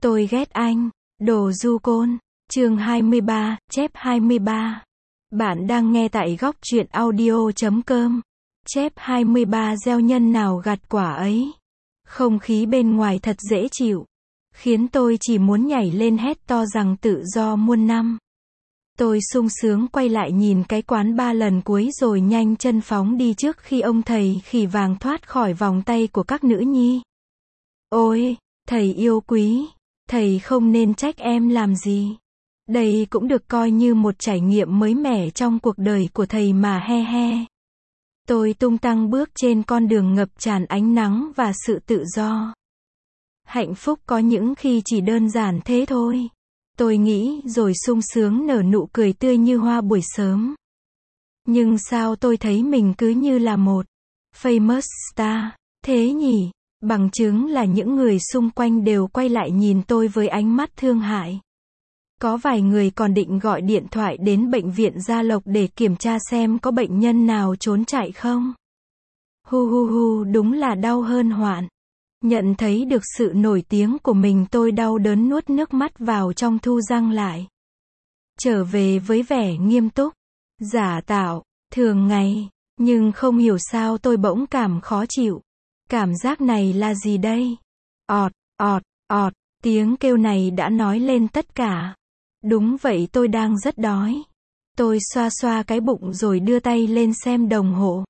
Tôi ghét anh. Đồ du côn. Chương 23, chép 23. Bạn đang nghe tại góc truyện audio.com. Chép 23 gieo nhân nào gặt quả ấy. Không khí bên ngoài thật dễ chịu, khiến tôi chỉ muốn nhảy lên hét to rằng tự do muôn năm. Tôi sung sướng quay lại nhìn cái quán ba lần cuối rồi nhanh chân phóng đi trước khi ông thầy khỉ vàng thoát khỏi vòng tay của các nữ nhi. Ôi, thầy yêu quý, thầy không nên trách em làm gì. Đây cũng được coi như một trải nghiệm mới mẻ trong cuộc đời của thầy mà he he. Tôi tung tăng bước trên con đường ngập tràn ánh nắng và sự tự do. Hạnh phúc có những khi chỉ đơn giản thế thôi. Tôi nghĩ rồi sung sướng nở nụ cười tươi như hoa buổi sớm. Nhưng sao tôi thấy mình cứ như là một famous star thế nhỉ? Bằng chứng là những người xung quanh đều quay lại nhìn tôi với ánh mắt thương hại. Có vài người còn định gọi điện thoại đến bệnh viện Gia Lộc để kiểm tra xem có bệnh nhân nào trốn chạy không. Đúng là đau hơn hoạn. Nhận thấy được sự nổi tiếng của mình, tôi đau đớn nuốt nước mắt vào trong, thu răng lại. Trở về với vẻ nghiêm túc, giả tạo, thường ngày. Nhưng không hiểu sao tôi bỗng cảm khó chịu. Cảm giác này là gì đây? Ọt, ọt, ọt, tiếng kêu này đã nói lên tất cả. Đúng vậy, tôi đang rất đói. Tôi xoa xoa cái bụng rồi đưa tay lên xem đồng hồ.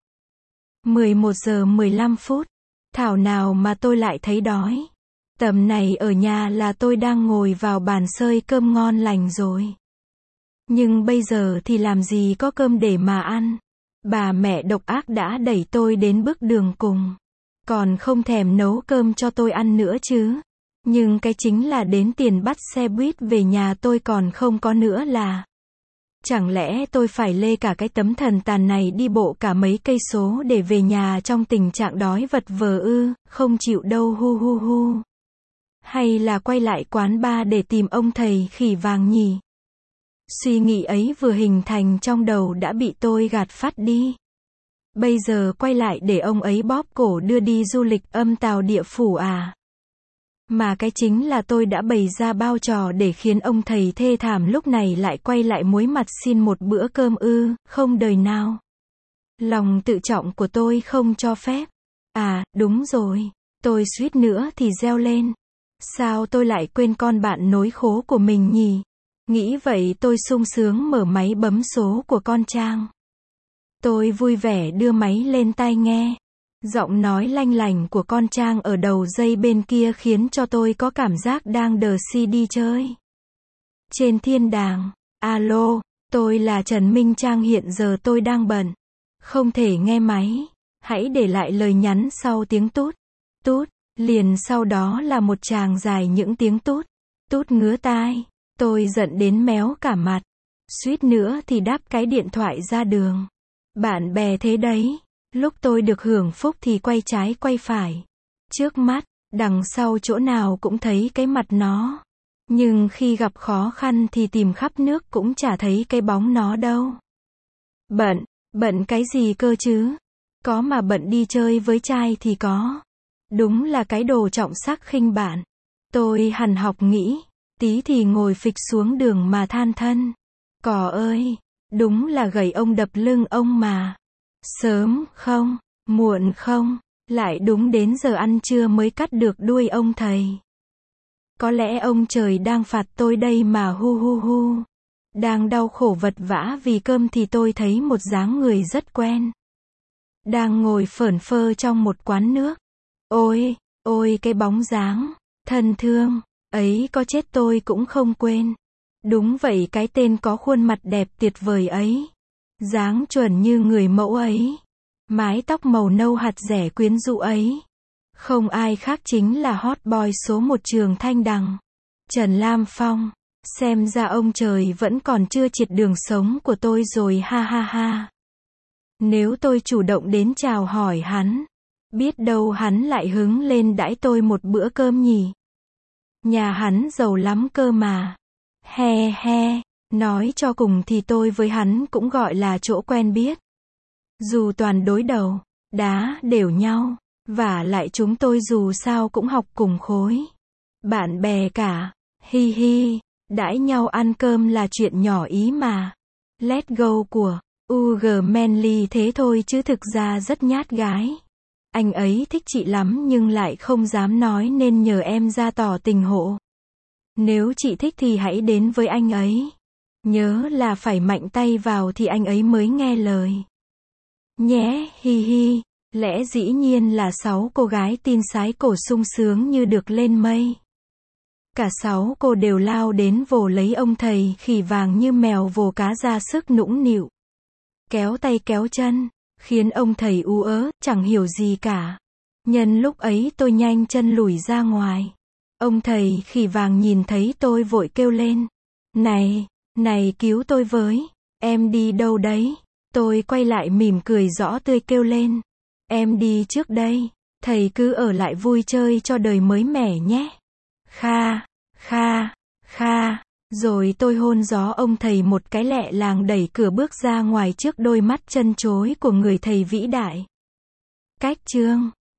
11 giờ 15 phút. Thảo nào mà tôi lại thấy đói. Tầm này ở nhà là tôi đang ngồi vào bàn xơi cơm ngon lành rồi. Nhưng bây giờ thì làm gì có cơm để mà ăn. Bà mẹ độc ác đã đẩy tôi đến bước đường cùng. Còn không thèm nấu cơm cho tôi ăn nữa chứ. Nhưng cái chính là đến tiền bắt xe buýt về nhà tôi còn không có nữa là. Chẳng lẽ tôi phải lê cả cái tấm thần tàn này đi bộ cả mấy cây số để về nhà trong tình trạng đói vật vờ ư, không chịu đâu hu. Hay là quay lại quán bar để tìm ông thầy khỉ vàng nhỉ? Suy nghĩ ấy vừa hình thành trong đầu đã bị tôi gạt phát đi. Bây giờ quay lại để ông ấy bóp cổ đưa đi du lịch âm tào địa phủ à? Mà cái chính là tôi đã bày ra bao trò để khiến ông thầy thê thảm lúc này lại quay lại muối mặt xin một bữa cơm ư, không đời nào. Lòng tự trọng của tôi không cho phép. À, đúng rồi, tôi suýt nữa thì reo lên. Sao tôi lại quên con bạn nối khố của mình nhỉ? Nghĩ vậy tôi sung sướng mở máy bấm số của con Trang. Tôi vui vẻ đưa máy lên tai nghe. Giọng nói lanh lảnh của con Trang ở đầu dây bên kia khiến cho tôi có cảm giác đang đờ CD chơi trên thiên đàng. Alo, tôi là Trần Minh Trang, hiện giờ tôi đang bận, không thể nghe máy. Hãy để lại lời nhắn sau tiếng tút. Tút, liền sau đó là một tràng dài những tiếng tút. Tút ngứa tai. Tôi giận đến méo cả mặt. Suýt nữa thì đáp cái điện thoại ra đường. Bạn bè thế đấy. Lúc tôi được hưởng phúc thì quay trái quay phải. Trước mắt, đằng sau chỗ nào cũng thấy cái mặt nó. Nhưng khi gặp khó khăn thì tìm khắp nước cũng chả thấy cái bóng nó đâu. Bận cái gì cơ chứ? Có mà bận đi chơi với trai thì có. Đúng là cái đồ trọng sắc khinh bạn. Tôi hằn học nghĩ, tí thì ngồi phịch xuống đường mà than thân. Cò ơi, đúng là gầy ông đập lưng ông mà. Sớm không, muộn không, lại đúng đến giờ ăn trưa mới cắt được đuôi ông thầy. Có lẽ ông trời đang phạt tôi đây mà hu. Đang đau khổ vật vã vì cơm thì tôi thấy một dáng người rất quen. Đang ngồi phởn phơ trong một quán nước. Ôi cái bóng dáng thân thương ấy có chết tôi cũng không quên. Đúng vậy, cái tên có khuôn mặt đẹp tuyệt vời ấy. Dáng chuẩn như người mẫu ấy. Mái tóc màu nâu hạt rẻ quyến rũ ấy. Không ai khác chính là hot boy số 1 trường Thanh Đằng. Trần Lam Phong. Xem ra ông trời vẫn còn chưa triệt đường sống của tôi rồi ha. Nếu tôi chủ động đến chào hỏi hắn, biết đâu hắn lại hứng lên đãi tôi một bữa cơm nhỉ. Nhà hắn giàu lắm cơ mà. He. Nói cho cùng thì tôi với hắn cũng gọi là chỗ quen biết. Dù toàn đối đầu, đá đều nhau, vả lại chúng tôi dù sao cũng học cùng khối. bạn bè cả. Hi hi, đãi nhau ăn cơm là chuyện nhỏ ý mà. Let go của UG Manly thế thôi chứ thực ra rất nhát gái. Anh ấy thích chị lắm nhưng lại không dám nói nên nhờ em ra tỏ tình hộ. Nếu chị thích thì hãy đến với anh ấy. Nhớ là phải mạnh tay vào thì anh ấy mới nghe lời. Nhé, hi hi. Lẽ dĩ nhiên là 6 cô gái tin sái cổ sung sướng như được lên mây. Cả 6 cô đều lao đến vồ lấy ông thầy khỉ vàng như mèo vồ cá ra sức nũng nịu. Kéo tay kéo chân, khiến ông thầy ú ớ, chẳng hiểu gì cả. Nhân lúc ấy tôi nhanh chân lủi ra ngoài. Ông thầy khỉ vàng nhìn thấy tôi vội kêu lên. Này cứu tôi với. Em đi đâu đấy? Tôi quay lại mỉm cười rõ tươi kêu lên. Em đi trước đây. Thầy cứ ở lại vui chơi cho đời mới mẻ nhé. Kha, kha, kha. Rồi tôi hôn gió ông thầy một cái lẹ làng đẩy cửa bước ra ngoài trước đôi mắt chân chối của người thầy vĩ đại. Cách chương